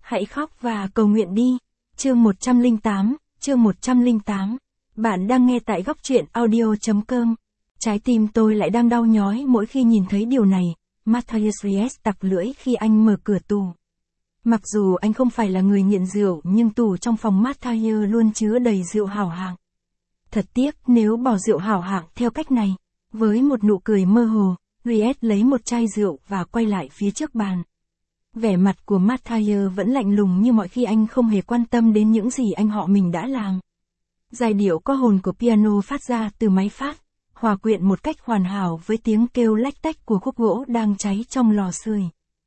Hãy khóc và cầu nguyện đi. Chương 108. Bạn đang nghe tại góc truyện audio.com. Trái tim tôi lại đang đau nhói mỗi khi nhìn thấy điều này. Matthias Ries tặc lưỡi khi anh mở cửa tủ. Mặc dù anh không phải là người nghiện rượu nhưng tủ trong phòng Matthias luôn chứa đầy rượu hảo hạng. Thật tiếc nếu bỏ rượu hảo hạng theo cách này. Với một nụ cười mơ hồ, Ries lấy một chai rượu và quay lại phía trước bàn. Vẻ mặt của Matthias vẫn lạnh lùng như mọi khi anh không hề quan tâm đến những gì anh họ mình đã làm. Giai điệu có hồn của piano phát ra từ máy phát, hòa quyện một cách hoàn hảo với tiếng kêu lách tách của khúc gỗ đang cháy trong lò sưởi.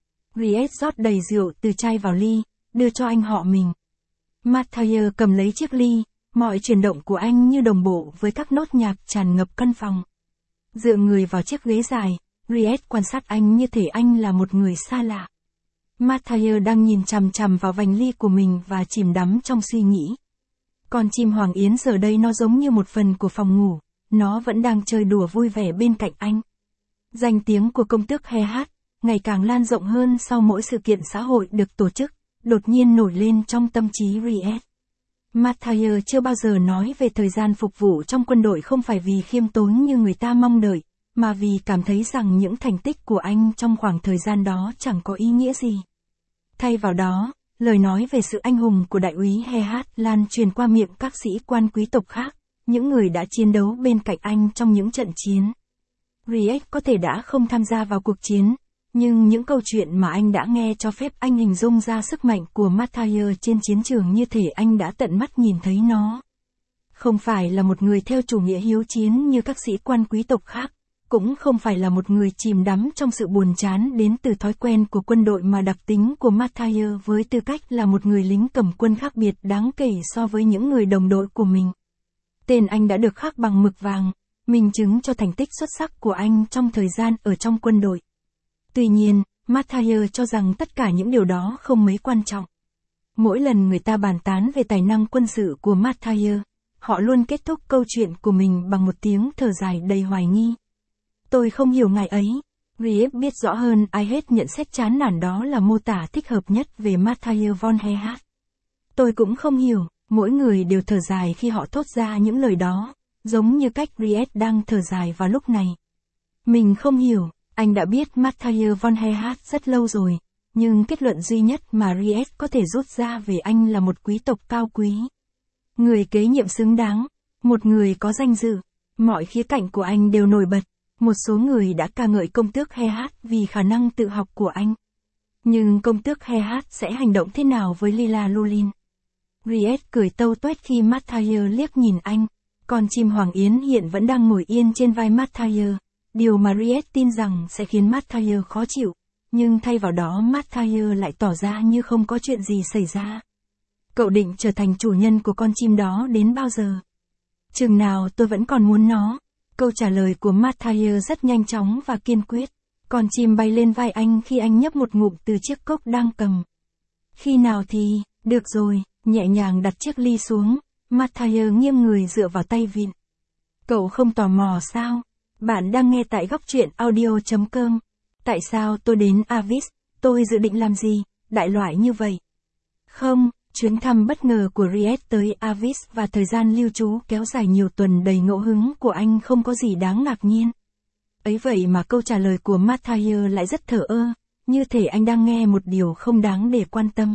Ries rót đầy rượu từ chai vào ly, đưa cho anh họ mình. Matthias cầm lấy chiếc ly, mọi chuyển động của anh như đồng bộ với các nốt nhạc tràn ngập căn phòng. Dựa người vào chiếc ghế dài, Ries quan sát anh như thể anh là một người xa lạ. Matthias đang nhìn chằm chằm vào vành ly của mình và chìm đắm trong suy nghĩ. Con chim hoàng yến giờ đây nó giống như một phần của phòng ngủ, nó vẫn đang chơi đùa vui vẻ bên cạnh anh. Danh tiếng của công tước Hehat, ngày càng lan rộng hơn sau mỗi sự kiện xã hội được tổ chức, đột nhiên nổi lên trong tâm trí Ries. Matthias chưa bao giờ nói về thời gian phục vụ trong quân đội không phải vì khiêm tốn như người ta mong đợi, mà vì cảm thấy rằng những thành tích của anh trong khoảng thời gian đó chẳng có ý nghĩa gì. Thay vào đó, lời nói về sự anh hùng của đại úy Hehat lan truyền qua miệng các sĩ quan quý tộc khác, những người đã chiến đấu bên cạnh anh trong những trận chiến. Ries có thể đã không tham gia vào cuộc chiến, nhưng những câu chuyện mà anh đã nghe cho phép anh hình dung ra sức mạnh của Matthias trên chiến trường như thể anh đã tận mắt nhìn thấy nó. Không phải là một người theo chủ nghĩa hiếu chiến như các sĩ quan quý tộc khác, cũng không phải là một người chìm đắm trong sự buồn chán đến từ thói quen của quân đội mà đặc tính của Matthias với tư cách là một người lính cầm quân khác biệt đáng kể so với những người đồng đội của mình. Tên anh đã được khắc bằng mực vàng, minh chứng cho thành tích xuất sắc của anh trong thời gian ở trong quân đội. Tuy nhiên, Matthias cho rằng tất cả những điều đó không mấy quan trọng. Mỗi lần người ta bàn tán về tài năng quân sự của Matthias, họ luôn kết thúc câu chuyện của mình bằng một tiếng thở dài đầy hoài nghi. Tôi không hiểu ngài ấy. Ries biết rõ hơn ai hết nhận xét chán nản đó là mô tả thích hợp nhất về Matthias von Hehat. Tôi cũng không hiểu, mỗi người đều thở dài khi họ thốt ra những lời đó, giống như cách Ries đang thở dài vào lúc này. Mình không hiểu, anh đã biết Matthias von Hehat rất lâu rồi, nhưng kết luận duy nhất mà Ries có thể rút ra về anh là một quý tộc cao quý. Người kế nhiệm xứng đáng, một người có danh dự, mọi khía cạnh của anh đều nổi bật. Một số người đã ca ngợi công tước Hehat vì khả năng tự học của anh. Nhưng công tước Hehat sẽ hành động thế nào với Lila Lulin? Ries cười tâu tuét khi Matthias liếc nhìn anh. Con chim hoàng yến hiện vẫn đang ngồi yên trên vai Matthias. Điều mà Ries tin rằng sẽ khiến Matthias khó chịu. Nhưng thay vào đó Matthias lại tỏ ra như không có chuyện gì xảy ra. Cậu định trở thành chủ nhân của con chim đó đến bao giờ? Chừng nào tôi vẫn còn muốn nó. Câu trả lời của Matthias rất nhanh chóng và kiên quyết. Con chim bay lên vai anh khi anh nhấp một ngụm từ chiếc cốc đang cầm. Khi nào thì, được rồi, nhẹ nhàng đặt chiếc ly xuống, Matthias nghiêng người dựa vào tay vịn. Cậu không tò mò sao? Bạn đang nghe tại góc truyện audio.com. Tại sao tôi đến Avis? Tôi dự định làm gì? Đại loại như vậy. Không. Chuyến thăm bất ngờ của Ries tới Avis và thời gian lưu trú kéo dài nhiều tuần đầy ngẫu hứng của anh không có gì đáng ngạc nhiên. Ấy vậy mà câu trả lời của Matthias lại rất thờ ơ, như thể anh đang nghe một điều không đáng để quan tâm.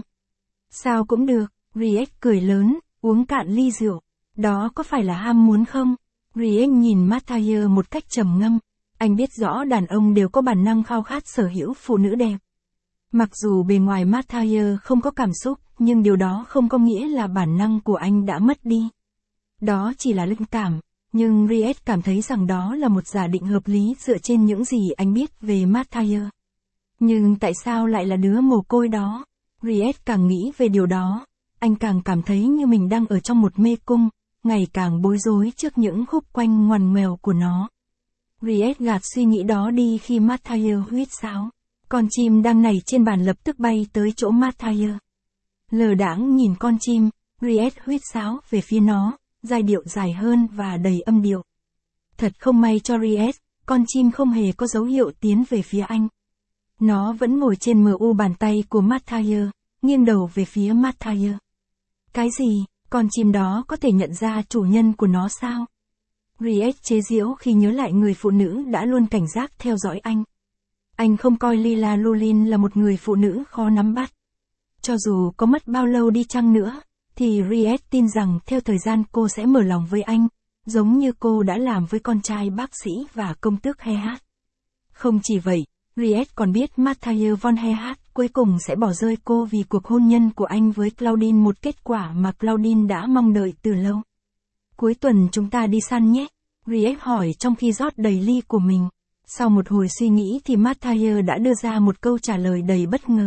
Sao cũng được, Ries cười lớn, uống cạn ly rượu. Đó có phải là ham muốn không? Ries nhìn Matthias một cách trầm ngâm. Anh biết rõ đàn ông đều có bản năng khao khát sở hữu phụ nữ đẹp. Mặc dù bề ngoài Matthias không có cảm xúc, nhưng điều đó không có nghĩa là bản năng của anh đã mất đi. Đó chỉ là linh cảm, nhưng Ries cảm thấy rằng đó là một giả định hợp lý dựa trên những gì anh biết về Matthias. Nhưng tại sao lại là đứa mồ côi đó? Ries càng nghĩ về điều đó, anh càng cảm thấy như mình đang ở trong một mê cung, ngày càng bối rối trước những khúc quanh ngoằn ngoèo của nó. Ries gạt suy nghĩ đó đi khi Matthias huýt sáo. Con chim đang nảy trên bàn lập tức bay tới chỗ Matthias. Lờ đãng nhìn con chim, Ries huýt sáo về phía nó, giai điệu dài hơn và đầy âm điệu. Thật không may cho Ries, con chim không hề có dấu hiệu tiến về phía anh. Nó vẫn ngồi trên MU bàn tay của Matthias, nghiêng đầu về phía Mathieu. Cái gì, con chim đó có thể nhận ra chủ nhân của nó sao? Riet chế giễu khi nhớ lại người phụ nữ đã luôn cảnh giác theo dõi anh. Anh không coi Lila Lulin là một người phụ nữ khó nắm bắt. Cho dù có mất bao lâu đi chăng nữa, thì Riet tin rằng theo thời gian cô sẽ mở lòng với anh, giống như cô đã làm với con trai bác sĩ và công tước Hehat. Không chỉ vậy, Riet còn biết Mathieu von Hehat cuối cùng sẽ bỏ rơi cô vì cuộc hôn nhân của anh với Claudine, một kết quả mà Claudine đã mong đợi từ lâu. Cuối tuần chúng ta đi săn nhé, Riet hỏi trong khi rót đầy ly của mình. Sau một hồi suy nghĩ thì Mathieu đã đưa ra một câu trả lời đầy bất ngờ.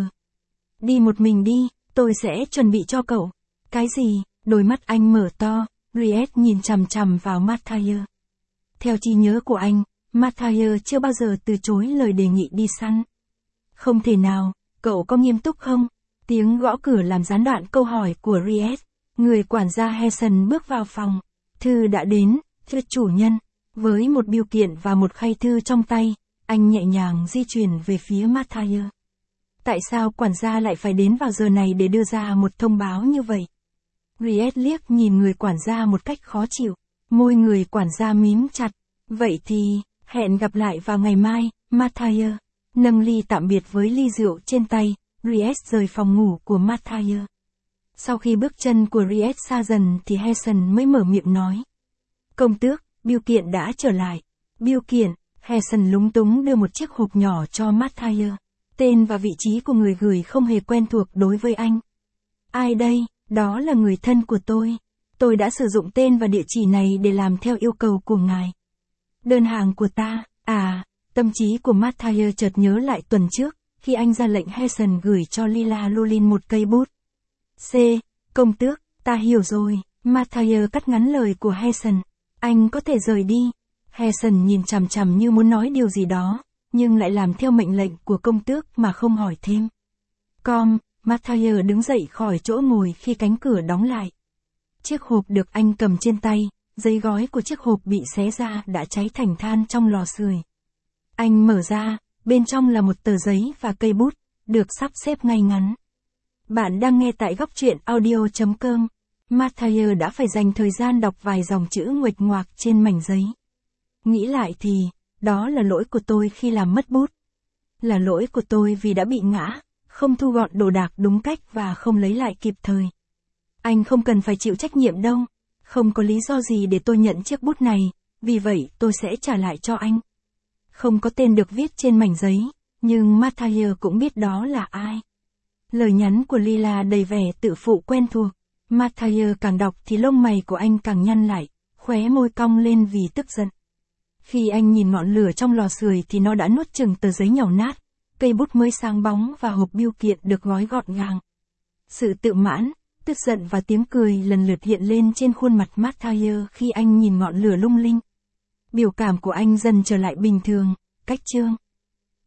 Đi một mình đi, tôi sẽ chuẩn bị cho cậu. Cái gì? Đôi mắt anh mở to, Riet nhìn chằm chằm vào Mathieu. Theo trí nhớ của anh, Mathieu chưa bao giờ từ chối lời đề nghị đi săn. Không thể nào, cậu có nghiêm túc không? Tiếng gõ cửa làm gián đoạn câu hỏi của Riet. Người quản gia Hessen bước vào phòng. Thư đã đến, thưa chủ nhân. Với một bưu kiện và một khay thư trong tay, anh nhẹ nhàng di chuyển về phía Mathieu. Tại sao quản gia lại phải đến vào giờ này để đưa ra một thông báo như vậy? Riet liếc nhìn người quản gia một cách khó chịu. Môi người quản gia mím chặt. Vậy thì, hẹn gặp lại vào ngày mai, Mathieu. Nâng ly tạm biệt với ly rượu trên tay, Riet rời phòng ngủ của Mathieu. Sau khi bước chân của Riet xa dần thì Hessen mới mở miệng nói. Công tước, bưu kiện đã trở lại. Bưu kiện, Hessen lúng túng đưa một chiếc hộp nhỏ cho Mathieu. Tên và vị trí của người gửi không hề quen thuộc đối với anh. Ai đây? Đó là người thân của tôi. Tôi đã sử dụng tên và địa chỉ này để làm theo yêu cầu của ngài. Đơn hàng của ta, tâm trí của Mathieu chợt nhớ lại tuần trước, khi anh ra lệnh Hessen gửi cho Lila Lulin một cây bút. Công tước, ta hiểu rồi, Mathieu cắt ngắn lời của Hessen. Anh có thể rời đi. Hessen nhìn chằm chằm như muốn nói điều gì đó, nhưng lại làm theo mệnh lệnh của công tước mà không hỏi thêm. Mathieu đứng dậy khỏi chỗ ngồi khi cánh cửa đóng lại. Chiếc hộp được anh cầm trên tay, giấy gói của chiếc hộp bị xé ra đã cháy thành than trong lò sưởi. Anh mở ra, bên trong là một tờ giấy và cây bút, được sắp xếp ngay ngắn. Bạn đang nghe tại góc truyện audio.com. Mathieu đã phải dành thời gian đọc vài dòng chữ nguệch ngoạc trên mảnh giấy. Nghĩ lại thì, đó là lỗi của tôi khi làm mất bút. Là lỗi của tôi vì đã bị ngã, không thu gọn đồ đạc đúng cách và không lấy lại kịp thời. Anh không cần phải chịu trách nhiệm đâu. Không có lý do gì để tôi nhận chiếc bút này, vì vậy tôi sẽ trả lại cho anh. Không có tên được viết trên mảnh giấy, nhưng Mathieu cũng biết đó là ai. Lời nhắn của Lila đầy vẻ tự phụ quen thuộc. Mathieu càng đọc thì lông mày của anh càng nhăn lại, khóe môi cong lên vì tức giận. Khi anh nhìn ngọn lửa trong lò sưởi thì nó đã nuốt chửng tờ giấy nhàu nát, cây bút mới sáng bóng và hộp bưu kiện được gói gọn gàng. Sự tự mãn, tức giận và tiếng cười lần lượt hiện lên trên khuôn mặt Mathieu khi anh nhìn ngọn lửa lung linh. Biểu cảm của anh dần trở lại bình thường, cách chương.